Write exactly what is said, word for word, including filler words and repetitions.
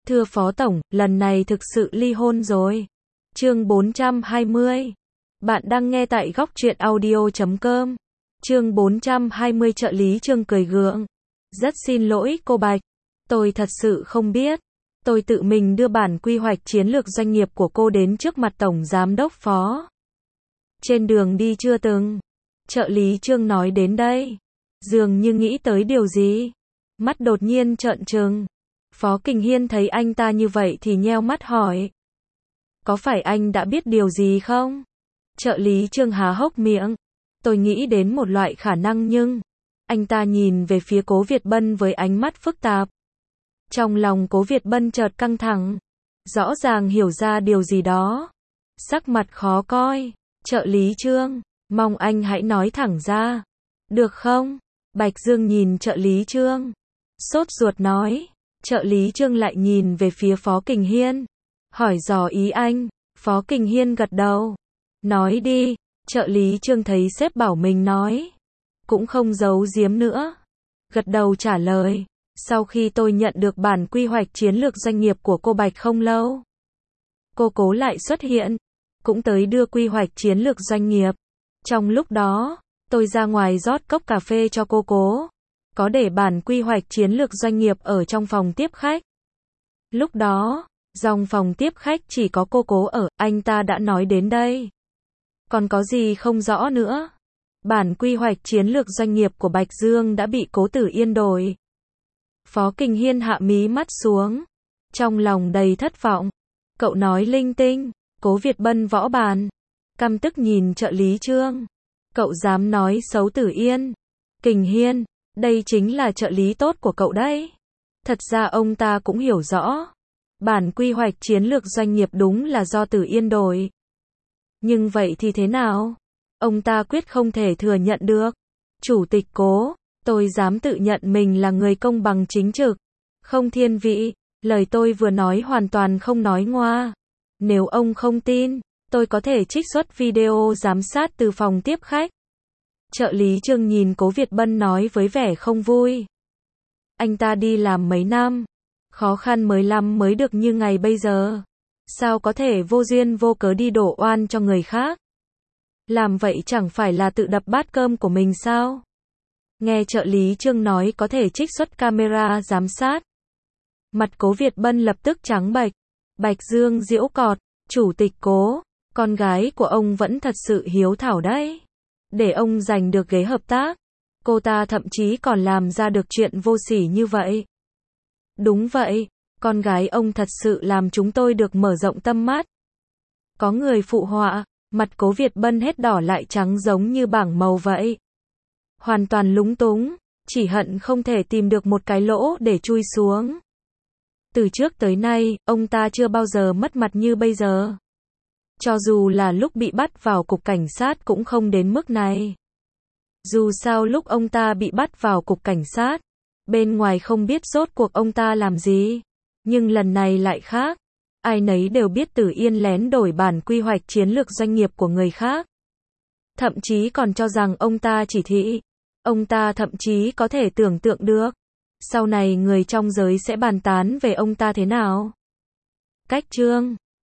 Thưa Phó Tổng, lần này thực sự ly hôn rồi. Chương bốn trăm hai mươi. Bạn đang nghe tại góc truyện audio chấm com. Chương bốn trăm hai mươi trợ lý Trương cười gượng. Rất xin lỗi cô Bạch. Tôi thật sự không biết. Tôi tự mình đưa bản quy hoạch chiến lược doanh nghiệp của cô đến trước mặt Tổng Giám đốc Phó. Trên đường đi chưa từng. Trợ lý Trương nói đến đây. Dường như nghĩ tới điều gì. Mắt đột nhiên trợn trừng. Phó Kình Hiên thấy anh ta như vậy thì nheo mắt hỏi. Có phải anh đã biết điều gì không? Trợ lý Trương há hốc miệng. Tôi nghĩ đến một loại khả năng nhưng... Anh ta nhìn về phía Cố Việt Bân với ánh mắt phức tạp. Trong lòng Cố Việt Bân chợt căng thẳng. Rõ ràng hiểu ra điều gì đó. Sắc mặt khó coi. Trợ lý Trương, mong anh hãy nói thẳng ra. Được không? Bạch Dương nhìn trợ lý Trương. Sốt ruột nói. Trợ lý Trương lại nhìn về phía Phó Kình Hiên. Hỏi dò ý anh. Phó Kình Hiên gật đầu. Nói đi. Trợ lý Trương thấy sếp bảo mình nói. Cũng không giấu giếm nữa. Gật đầu trả lời. Sau khi tôi nhận được bản quy hoạch chiến lược doanh nghiệp của cô Bạch không lâu. Cô Cố lại xuất hiện. Cũng tới đưa quy hoạch chiến lược doanh nghiệp. Trong lúc đó, tôi ra ngoài rót cốc cà phê cho cô Cố. Có để bản quy hoạch chiến lược doanh nghiệp ở trong phòng tiếp khách. Lúc đó, dòng phòng tiếp khách chỉ có cô Cố ở, anh ta đã nói đến đây. Còn có gì không rõ nữa. Bản quy hoạch chiến lược doanh nghiệp của Bạch Dương đã bị Cố Tử Yên đổi. Phó Kình Hiên hạ mí mắt xuống. Trong lòng đầy thất vọng. Cậu nói linh tinh. Cố Việt Bân võ bàn. Căm tức nhìn trợ lý Trương. Cậu dám nói xấu Tử Yên. Kình Hiên, đây chính là trợ lý tốt của cậu đấy. Thật ra ông ta cũng hiểu rõ. Bản quy hoạch chiến lược doanh nghiệp đúng là do Tử Yên đổi. Nhưng vậy thì thế nào? Ông ta quyết không thể thừa nhận được. Chủ tịch Cố, tôi dám tự nhận mình là người công bằng chính trực. Không thiên vị, lời tôi vừa nói hoàn toàn không nói ngoa. Nếu ông không tin, tôi có thể trích xuất video giám sát từ phòng tiếp khách. Trợ lý Trương nhìn Cố Việt Bân nói với vẻ không vui. Anh ta đi làm mấy năm. Khó khăn mới lắm mới được như ngày bây giờ. Sao có thể vô duyên vô cớ đi đổ oan cho người khác? Làm vậy chẳng phải là tự đập bát cơm của mình sao? Nghe trợ lý Trương nói có thể trích xuất camera giám sát. Mặt Cố Việt Bân lập tức trắng bệch. Bạch Dương giễu cọt. Chủ tịch Cố, con gái của ông vẫn thật sự hiếu thảo đấy. Để ông giành được ghế hợp tác. Cô ta thậm chí còn làm ra được chuyện vô sỉ như vậy. Đúng vậy, con gái ông thật sự làm chúng tôi được mở rộng tâm mắt. Có người phụ họa, mặt Cố Việt Bân hết đỏ lại trắng giống như bảng màu vậy. Hoàn toàn lúng túng, chỉ hận không thể tìm được một cái lỗ để chui xuống. Từ trước tới nay, ông ta chưa bao giờ mất mặt như bây giờ. Cho dù là lúc bị bắt vào cục cảnh sát cũng không đến mức này. Dù sao lúc ông ta bị bắt vào cục cảnh sát, bên ngoài không biết rốt cuộc ông ta làm gì. Nhưng lần này lại khác. Ai nấy đều biết Tử Yên lén đổi bản quy hoạch chiến lược doanh nghiệp của người khác. Thậm chí còn cho rằng ông ta chỉ thị. Ông ta thậm chí có thể tưởng tượng được. Sau này người trong giới sẽ bàn tán về ông ta thế nào. Cách Trương